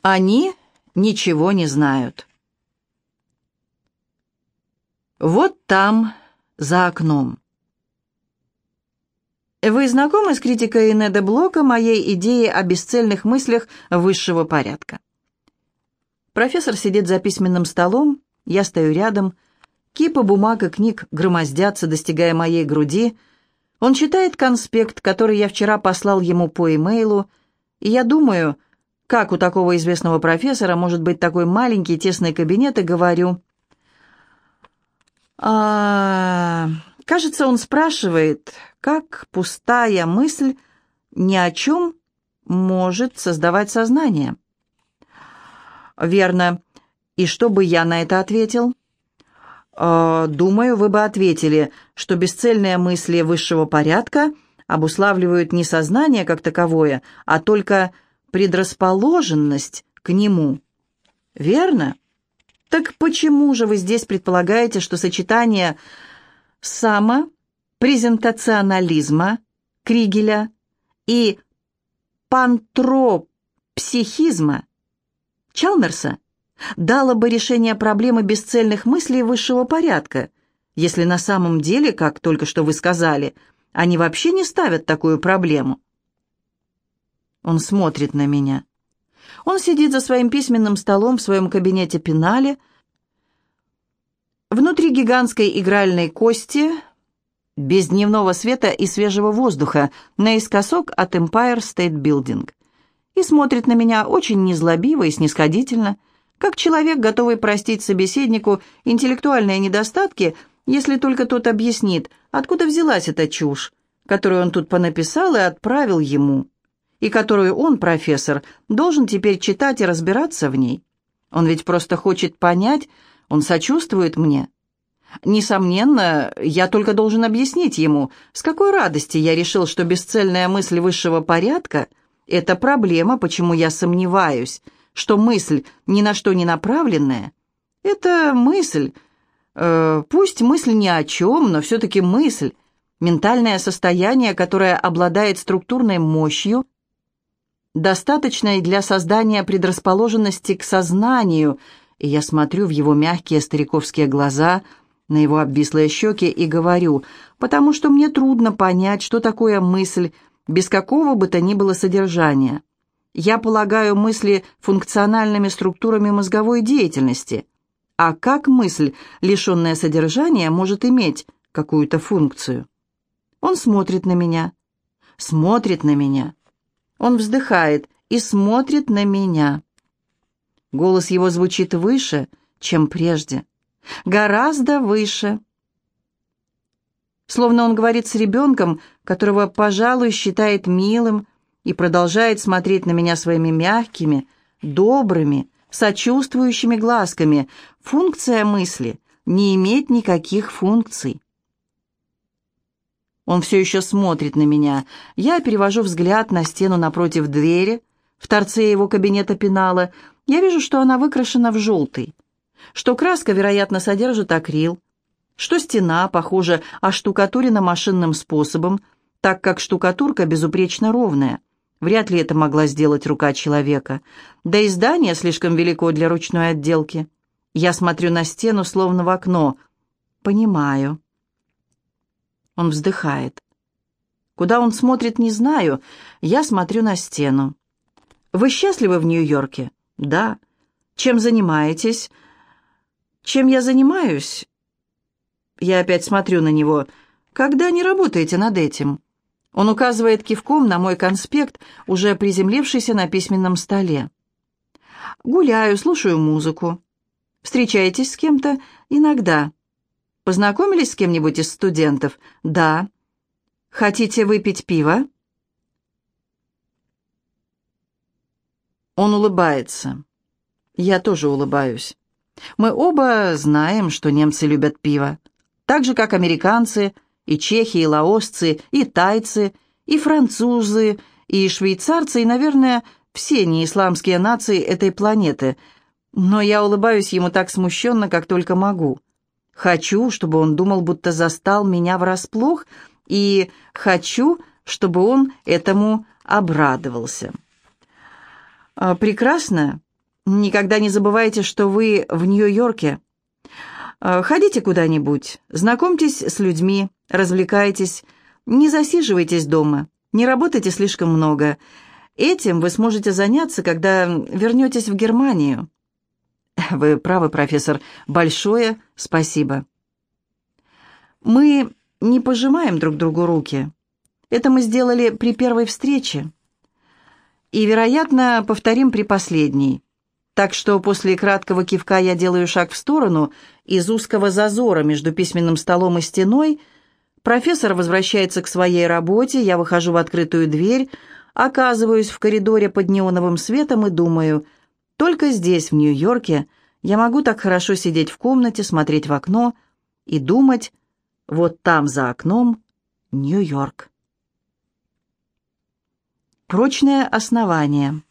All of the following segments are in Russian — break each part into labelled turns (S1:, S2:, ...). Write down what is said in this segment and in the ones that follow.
S1: Они ничего не знают. Вот там, за окном. Вы знакомы с критикой Неда Блока моей идеи о бесцельных мыслях высшего порядка? Профессор сидит за письменным столом, я стою рядом, кипа бумаг и книг громоздятся, достигая моей груди. Он читает конспект, который я вчера послал ему по имейлу, и я думаю, как у такого известного профессора может быть такой маленький тесный кабинет, и говорю... Кажется, он спрашивает, как пустая мысль ни о чем может создавать сознание. Верно. И что бы я на это ответил? Думаю, вы бы ответили, что бесцельные мысли высшего порядка обуславливают не сознание как таковое, а только предрасположенность к нему. Верно? Так почему же вы здесь предполагаете, что сочетание самопрезентационализма Кригеля и пантропсихизма Чалмерса дало бы решение проблемы бесцельных мыслей высшего порядка, если на самом деле, как только что вы сказали, они вообще не ставят такую проблему? Он смотрит на меня. Он сидит за своим письменным столом в своем кабинете Пенале. Внутри гигантской игральной кости, без дневного света и свежего воздуха, наискосок от Empire State Building. И смотрит на меня очень незлобиво и снисходительно, как человек, готовый простить собеседнику интеллектуальные недостатки, если только тот объяснит, откуда взялась эта чушь, которую он тут понаписал и отправил ему, и которую он, профессор, должен теперь читать и разбираться в ней. Он ведь просто хочет понять, он сочувствует мне. Несомненно, я только должен объяснить ему, с какой радости я решил, что бесцельная мысль высшего порядка — это проблема, почему я сомневаюсь, что мысль ни на что не направленная — это мысль, пусть мысль ни о чем, но все-таки мысль, ментальное состояние, которое обладает структурной мощью, достаточной для создания предрасположенности к сознанию, и я смотрю в его мягкие стариковские глаза, на его обвислые щеки и говорю, потому что мне трудно понять, что такое мысль, без какого бы то ни было содержания. Я полагаю мысли функциональными структурами мозговой деятельности. А как мысль, лишенная содержания, может иметь какую-то функцию? Он смотрит на меня. Он вздыхает и смотрит на меня. Голос его звучит выше, чем прежде. Гораздо выше. Словно он говорит с ребенком, которого, пожалуй, считает милым, и продолжает смотреть на меня своими мягкими, добрыми, сочувствующими глазками. Функция мысли — не иметь никаких функций. Он все еще смотрит на меня. Я перевожу взгляд на стену напротив двери, в торце его кабинета Пенала. Я вижу, что она выкрашена в желтый, что краска, вероятно, содержит акрил, что стена, похоже, оштукатурена машинным способом, так как штукатурка безупречно ровная. Вряд ли это могла сделать рука человека. Да и здание слишком велико для ручной отделки. Я смотрю на стену, словно в окно. Понимаю. Он вздыхает. Куда он смотрит, не знаю. Я смотрю на стену. Вы счастливы в Нью-Йорке? Да. Чем занимаетесь? Чем я занимаюсь? Я опять смотрю на него. Когда не работаете над этим? Он указывает кивком на мой конспект, уже приземлившийся на письменном столе. Гуляю, слушаю музыку. Встречаетесь с кем-то? Иногда. Познакомились с кем-нибудь из студентов? Да. Хотите выпить пиво? Он улыбается. Я тоже улыбаюсь. Мы оба знаем, что немцы любят пиво. Так же, как американцы, и чехи, и лаосцы, и тайцы, и французы, и швейцарцы, и, наверное, все неисламские нации этой планеты. Но я улыбаюсь ему так смущенно, как только могу. Хочу, чтобы он думал, будто застал меня врасплох, и хочу, чтобы он этому обрадовался. Прекрасно. Никогда не забывайте, что вы в Нью-Йорке. Ходите куда-нибудь, знакомьтесь с людьми, развлекайтесь, не засиживайтесь дома, не работайте слишком много. Этим вы сможете заняться, когда вернетесь в Германию. Вы правы, профессор. Большое спасибо. Мы не пожимаем друг другу руки. Это мы сделали при первой встрече. И, вероятно, повторим при последней. Так что после краткого кивка я делаю шаг в сторону, из узкого зазора между письменным столом и стеной. Профессор возвращается к своей работе, я выхожу в открытую дверь, оказываюсь в коридоре под неоновым светом и думаю, только здесь, в Нью-Йорке, я могу так хорошо сидеть в комнате, смотреть в окно и думать, вот там за окном Нью-Йорк. Прочное основание.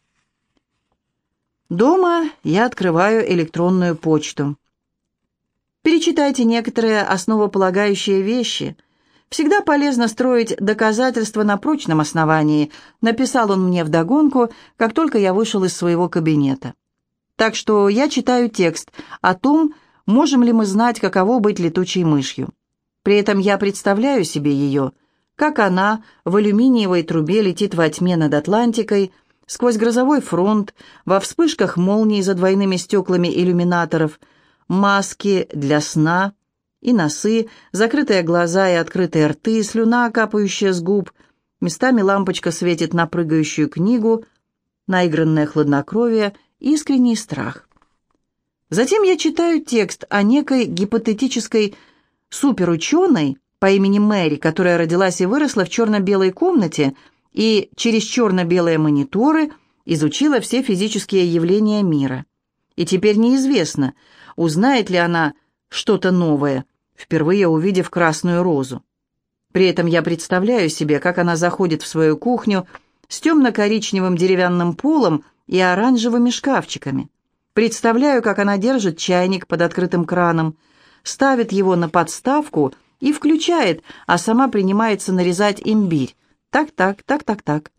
S1: Дома я открываю электронную почту. Перечитайте некоторые основополагающие вещи. Всегда полезно строить доказательства на прочном основании, написал он мне вдогонку, как только я вышел из своего кабинета. Так что я читаю текст о том, можем ли мы знать, каково быть летучей мышью. При этом я представляю себе ее, как она в алюминиевой трубе летит во тьме над Атлантикой, сквозь грозовой фронт, во вспышках молний за двойными стеклами иллюминаторов, маски для сна и носы, закрытые глаза и открытые рты, слюна, капающая с губ, местами лампочка светит на прыгающую книгу, наигранное хладнокровие, искренний страх. Затем я читаю текст о некой гипотетической суперученой по имени Мэри, которая родилась и выросла в черно-белой комнате и через черно-белые мониторы изучила все физические явления мира. И теперь неизвестно, узнает ли она что-то новое, впервые увидев красную розу. При этом я представляю себе, как она заходит в свою кухню с темно-коричневым деревянным полом и оранжевыми шкафчиками. Представляю, как она держит чайник под открытым краном, ставит его на подставку и включает, а сама принимается нарезать имбирь. Так.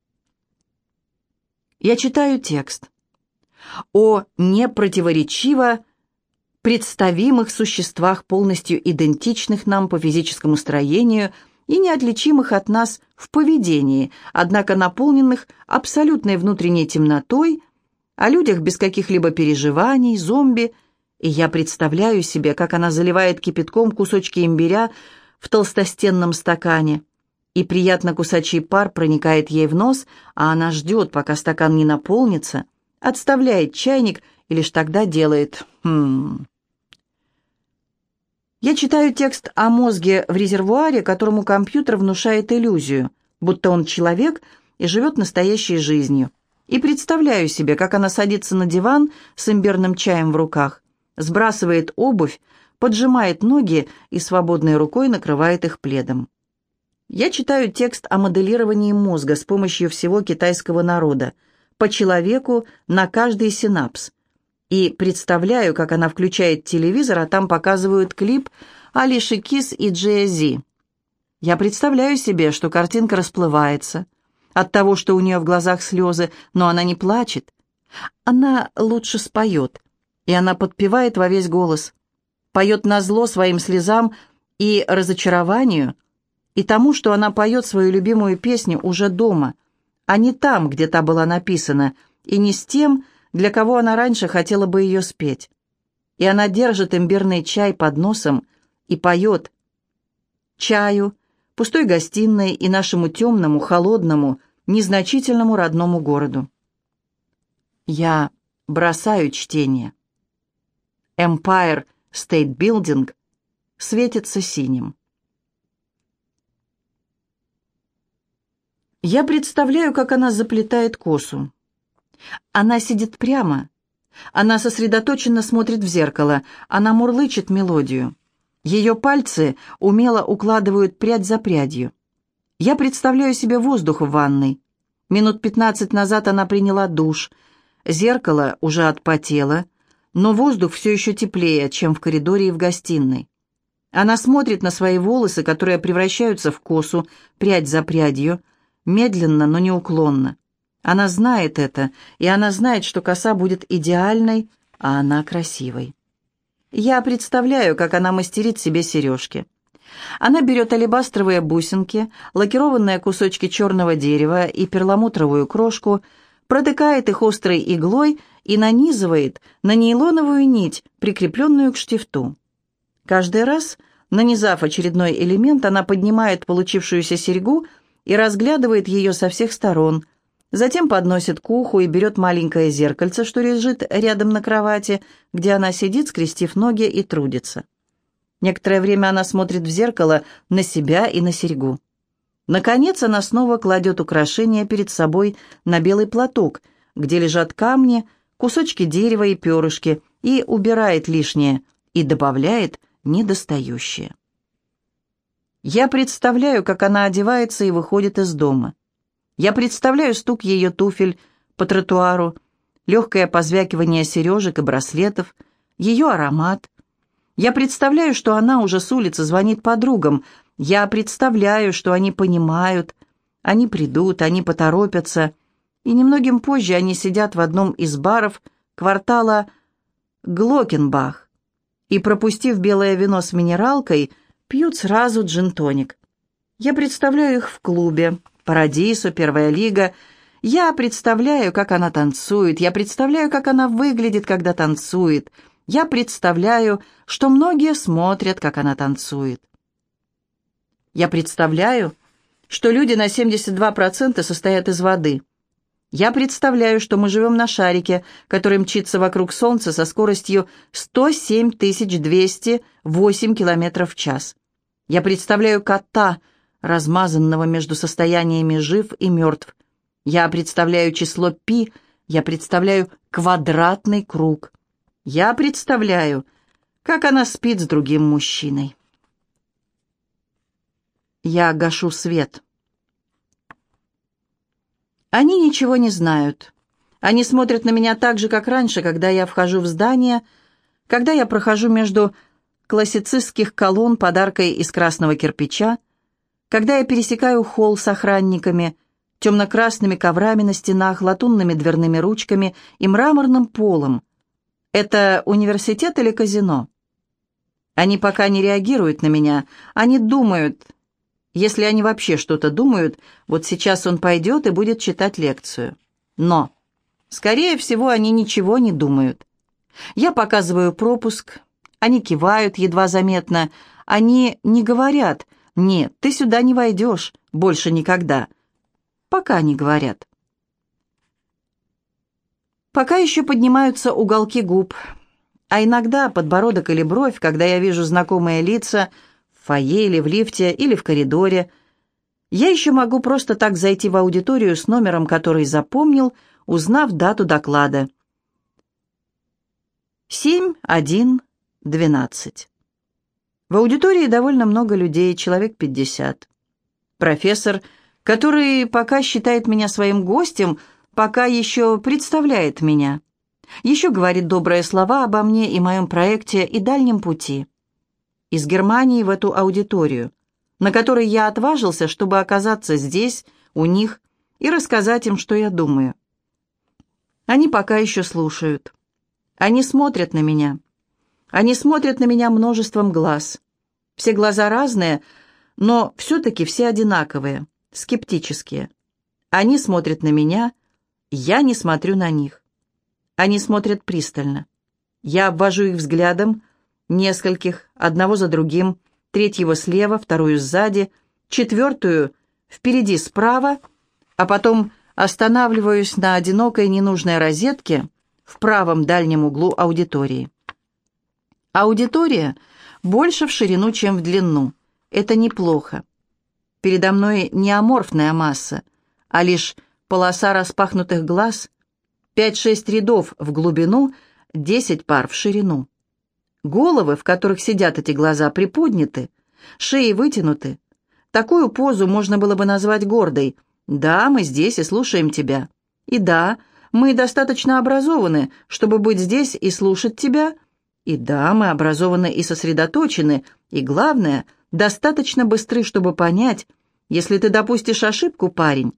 S1: Я читаю текст о непротиворечиво представимых существах, полностью идентичных нам по физическому строению и неотличимых от нас в поведении, однако наполненных абсолютной внутренней темнотой, о людях без каких-либо переживаний, зомби, и я представляю себе, как она заливает кипятком кусочки имбиря в толстостенном стакане, и приятно кусачий пар проникает ей в нос, а она ждет, пока стакан не наполнится, отставляет чайник и лишь тогда делает Я читаю текст о мозге в резервуаре, которому компьютер внушает иллюзию, будто он человек и живет настоящей жизнью, и представляю себе, как она садится на диван с имбирным чаем в руках, сбрасывает обувь, поджимает ноги и свободной рукой накрывает их пледом. Я читаю текст о моделировании мозга с помощью всего китайского народа, по человеку на каждый синапс, и представляю, как она включает телевизор, а там показывают клип Алиши Кис и Джей-Зи. Я представляю себе, что картинка расплывается от того, что у нее в глазах слезы, но она не плачет. Она лучше споет, и она подпевает во весь голос, поет назло своим слезам и разочарованию, и тому, что она поет свою любимую песню уже дома, а не там, где та была написана, и не с тем, для кого она раньше хотела бы ее спеть. И она держит имбирный чай под носом и поет чаю, пустой гостиной и нашему темному, холодному, незначительному родному городу. Я бросаю чтение. Empire State Building светится синим. Я представляю, как она заплетает косу. Она сидит прямо. Она сосредоточенно смотрит в зеркало. Она мурлычет мелодию. Ее пальцы умело укладывают прядь за прядью. Я представляю себе воздух в ванной. Минут 15 назад она приняла душ. Зеркало уже отпотело, но воздух все еще теплее, чем в коридоре и в гостиной. Она смотрит на свои волосы, которые превращаются в косу, прядь за прядью, медленно, но неуклонно. Она знает это, и она знает, что коса будет идеальной, а она красивой. Я представляю, как она мастерит себе сережки. Она берет алебастровые бусинки, лакированные кусочки черного дерева и перламутровую крошку, протыкает их острой иглой и нанизывает на нейлоновую нить, прикрепленную к штифту. Каждый раз, нанизав очередной элемент, она поднимает получившуюся серьгу и разглядывает ее со всех сторон, затем подносит к уху и берет маленькое зеркальце, что лежит рядом на кровати, где она сидит, скрестив ноги и трудится. Некоторое время она смотрит в зеркало на себя и на серьгу. Наконец она снова кладет украшения перед собой на белый платок, где лежат камни, кусочки дерева и перышки, и убирает лишнее, и добавляет недостающее. Я представляю, как она одевается и выходит из дома. Я представляю стук ее туфель по тротуару, легкое позвякивание сережек и браслетов, ее аромат. Я представляю, что она уже с улицы звонит подругам. Я представляю, что они понимают, они придут, они поторопятся. И немногим позже они сидят в одном из баров квартала Глокенбах и, пропустив белое вино с минералкой, пьют сразу джин-тоник. Я представляю их в клубе «Парадисо», «Первая лига». Я представляю, как она танцует. Я представляю, как она выглядит, когда танцует. Я представляю, что многие смотрят, как она танцует. Я представляю, что люди на 72% состоят из воды. Я представляю, что мы живем на шарике, который мчится вокруг Солнца со скоростью 107 208 км в час. Я представляю кота, размазанного между состояниями жив и мертв. Я представляю число пи, я представляю квадратный круг. Я представляю, как она спит с другим мужчиной. Я гашу свет. Они ничего не знают. Они смотрят на меня так же, как раньше, когда я вхожу в здание, когда я прохожу между классицистских колонн подаркой из красного кирпича, когда я пересекаю холл с охранниками, темно-красными коврами на стенах, латунными дверными ручками и мраморным полом. Это университет или казино? Они пока не реагируют на меня. Они думают, если они вообще что-то думают, вот сейчас он пойдет и будет читать лекцию. Но, скорее всего, они ничего не думают. Я показываю пропуск. Они кивают едва заметно. Они не говорят: «Нет, ты сюда не войдешь, больше никогда». Пока не говорят. Пока еще поднимаются уголки губ, а иногда подбородок или бровь, когда я вижу знакомые лица в фойе или в лифте или в коридоре. Я еще могу просто так зайти в аудиторию с номером, который запомнил, узнав дату доклада. 7:1:12. В аудитории довольно много людей, человек 50. Профессор, который пока считает меня своим гостем, пока еще представляет меня. Еще говорит добрые слова обо мне и моем проекте и дальнем пути. Из Германии в эту аудиторию, на которой я отважился, чтобы оказаться здесь, у них, и рассказать им, что я думаю. Они пока еще слушают. Они смотрят на меня. Они смотрят на меня множеством глаз. Все глаза разные, но все-таки все одинаковые, скептические. Они смотрят на меня, я не смотрю на них. Они смотрят пристально. Я обвожу их взглядом, нескольких, одного за другим, третьего слева, вторую сзади, четвертую впереди справа, а потом останавливаюсь на одинокой ненужной розетке в правом дальнем углу аудитории. Аудитория больше в ширину, чем в длину. Это неплохо. Передо мной не аморфная масса, а лишь полоса распахнутых глаз, 5-6 рядов в глубину, 10 пар в ширину. Головы, в которых сидят эти глаза, приподняты, шеи вытянуты. Такую позу можно было бы назвать гордой. Да, мы здесь и слушаем тебя. И да, мы достаточно образованы, чтобы быть здесь и слушать тебя. И да, мы образованы и сосредоточены, и, главное, достаточно быстры, чтобы понять, если ты допустишь ошибку, парень,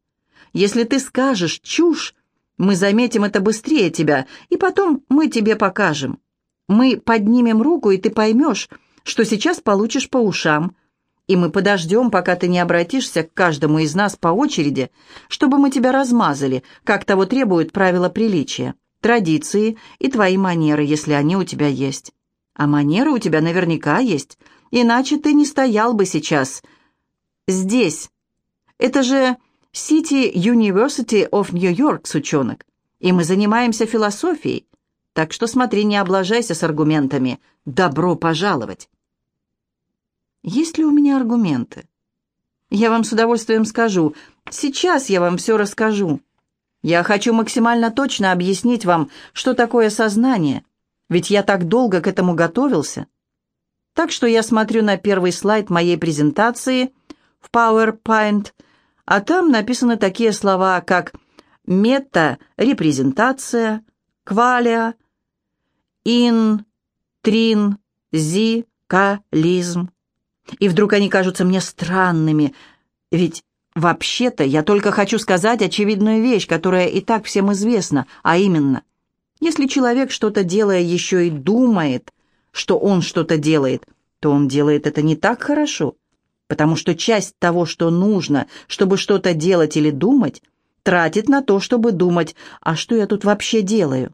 S1: Если ты скажешь чушь, мы заметим это быстрее тебя, и потом мы тебе покажем. Мы поднимем руку, и ты поймешь, что сейчас получишь по ушам. И мы подождем, пока ты не обратишься к каждому из нас по очереди, чтобы мы тебя размазали, как того требуют правила приличия, традиции и твои манеры, если они у тебя есть. А манеры у тебя наверняка есть, иначе ты не стоял бы сейчас здесь. Это же City University of New York, сучонок, и мы занимаемся философией, так что смотри, не облажайся с аргументами. Добро пожаловать. Есть ли у меня аргументы? Я вам с удовольствием скажу. Сейчас я вам все расскажу. Я хочу максимально точно объяснить вам, что такое сознание, ведь я так долго к этому готовился. Так что я смотрю на первый слайд моей презентации в PowerPoint, а там написаны такие слова, как мета-репрезентация, квалия, интринзикализм. И вдруг они кажутся мне странными, ведь вообще-то я только хочу сказать очевидную вещь, которая и так всем известна, а именно, если человек, что-то делая, еще и думает, что он что-то делает, то он делает это не так хорошо, потому что часть того, что нужно, чтобы что-то делать или думать, тратит на то, чтобы думать, а что я тут вообще делаю?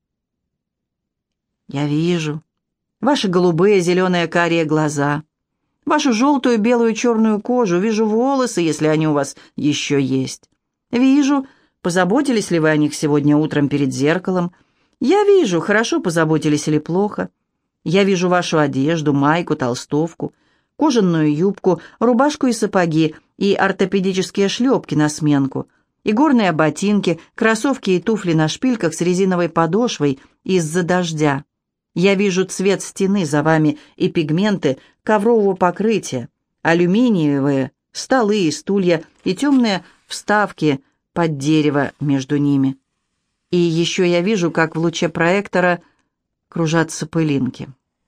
S1: Я вижу ваши голубые, зеленые, карие глаза, вашу желтую, белую, черную кожу, вижу волосы, если они у вас еще есть. Вижу, позаботились ли вы о них сегодня утром перед зеркалом. Я вижу, хорошо позаботились или плохо. Я вижу вашу одежду, майку, толстовку, кожаную юбку, рубашку и сапоги, и ортопедические шлепки на сменку, и горные ботинки, кроссовки и туфли на шпильках с резиновой подошвой из-за дождя. Я вижу цвет стены за вами и пигменты коврового покрытия, алюминиевые столы и стулья и темные вставки под дерево между ними. И еще я вижу, как в луче проектора кружатся пылинки.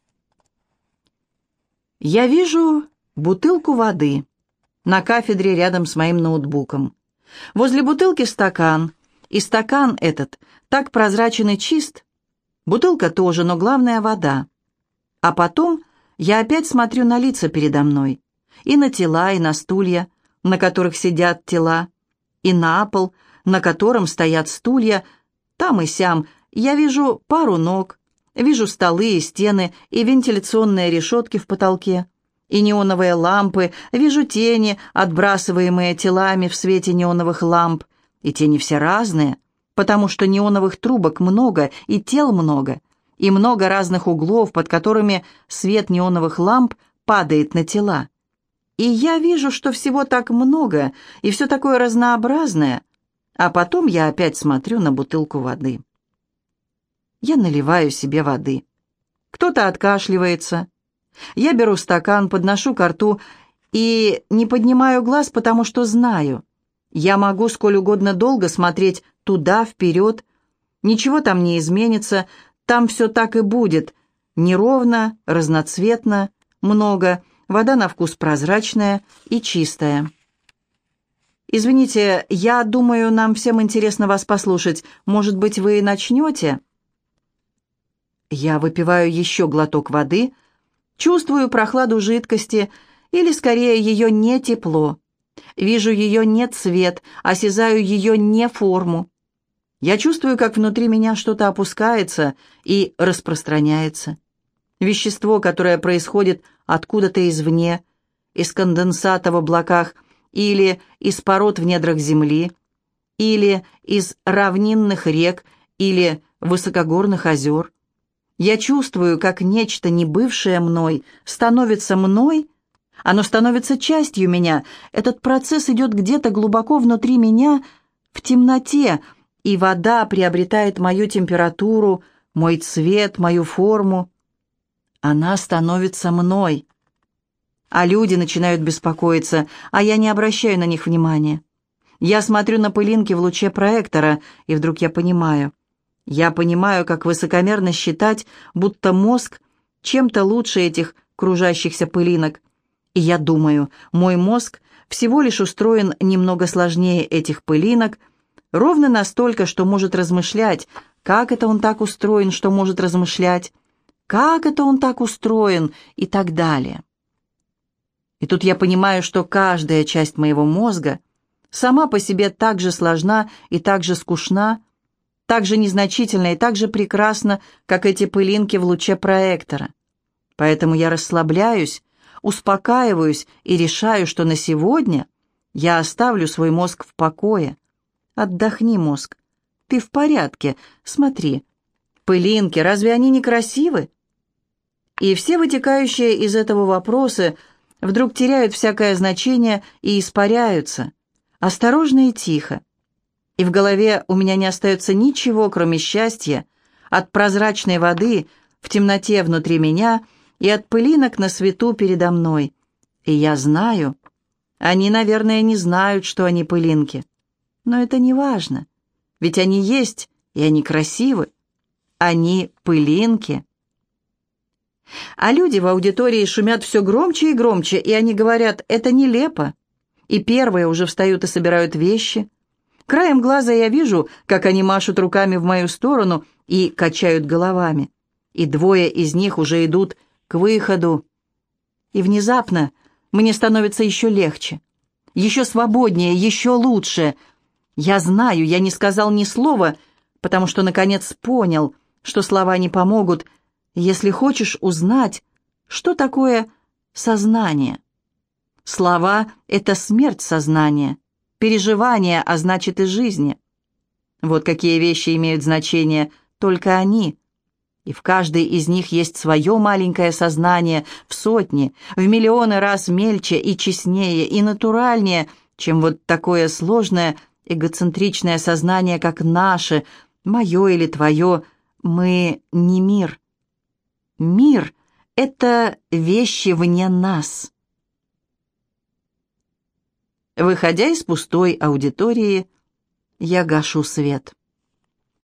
S1: Я вижу бутылку воды на кафедре рядом с моим ноутбуком. Возле бутылки стакан, и стакан этот так прозрачен и чист. Бутылка тоже, но главное — вода. А потом я опять смотрю на лица передо мной, и на тела, и на стулья, на которых сидят тела, и на пол, на котором стоят стулья, там и сям. Я вижу пару ног, вижу столы и стены, и вентиляционные решетки в потолке, и неоновые лампы, вижу тени, отбрасываемые телами в свете неоновых ламп, и тени все разные, потому что неоновых трубок много, и тел много, и много разных углов, под которыми свет неоновых ламп падает на тела. И я вижу, что всего так много, и все такое разнообразное, а потом я опять смотрю на бутылку воды. Я наливаю себе воды. Кто-то откашливается. Я беру стакан, подношу ко рту и не поднимаю глаз, потому что знаю, я могу сколь угодно долго смотреть туда, вперед. Ничего там не изменится, там все так и будет. Неровно, разноцветно, много, вода на вкус прозрачная и чистая. «Извините, я думаю, нам всем интересно вас послушать. Может быть, вы начнете?» Я выпиваю еще глоток воды, чувствую прохладу жидкости, или, скорее, ее не тепло. Вижу ее не цвет, осязаю ее не форму. Я чувствую, как внутри меня что-то опускается и распространяется. Вещество, которое происходит откуда-то извне, из конденсата в облаках, или из пород в недрах земли, или из равнинных рек, или высокогорных озер. Я чувствую, как нечто, не бывшее мной, становится мной. Оно становится частью меня. Этот процесс идет где-то глубоко внутри меня, в темноте, и вода приобретает мою температуру, мой цвет, мою форму. Она становится мной. А люди начинают беспокоиться, а я не обращаю на них внимания. Я смотрю на пылинки в луче проектора, и вдруг я понимаю. Я понимаю, как высокомерно считать, будто мозг чем-то лучше этих кружащихся пылинок. И я думаю, мой мозг всего лишь устроен немного сложнее этих пылинок, ровно настолько, что может размышлять, как это он так устроен, что может размышлять, как это он так устроен и так далее. И тут я понимаю, что каждая часть моего мозга сама по себе так же сложна и так же скучна, так же незначительна и так же прекрасна, как эти пылинки в луче проектора. Поэтому я расслабляюсь, успокаиваюсь и решаю, что на сегодня я оставлю свой мозг в покое. Отдохни, мозг. Ты в порядке. Смотри. Пылинки, разве они не красивы? И все вытекающие из этого вопросы вдруг теряют всякое значение и испаряются. Осторожно и тихо. И в голове у меня не остается ничего, кроме счастья, от прозрачной воды в темноте внутри меня и от пылинок на свету передо мной. И я знаю, они, наверное, не знают, что они пылинки. Но это не важно, ведь они есть, и они красивы. Они пылинки. А люди в аудитории шумят все громче и громче, и они говорят: «Это нелепо». И первые уже встают и собирают вещи. Краем глаза я вижу, как они машут руками в мою сторону и качают головами. И двое из них уже идут к выходу. И внезапно мне становится еще легче, еще свободнее, еще лучше. Я знаю, я не сказал ни слова, потому что, наконец, понял, что слова не помогут, если хочешь узнать, что такое сознание. Слова — это смерть сознания, переживание, а значит и жизни. Вот какие вещи имеют значение только они. И в каждой из них есть свое маленькое сознание в сотни, в миллионы раз мельче и честнее, и натуральнее, чем вот такое сложное, эгоцентричное сознание, как наше, мое или твое. Мы не мир. Мир — это вещи вне нас. Выходя из пустой аудитории, я гашу свет.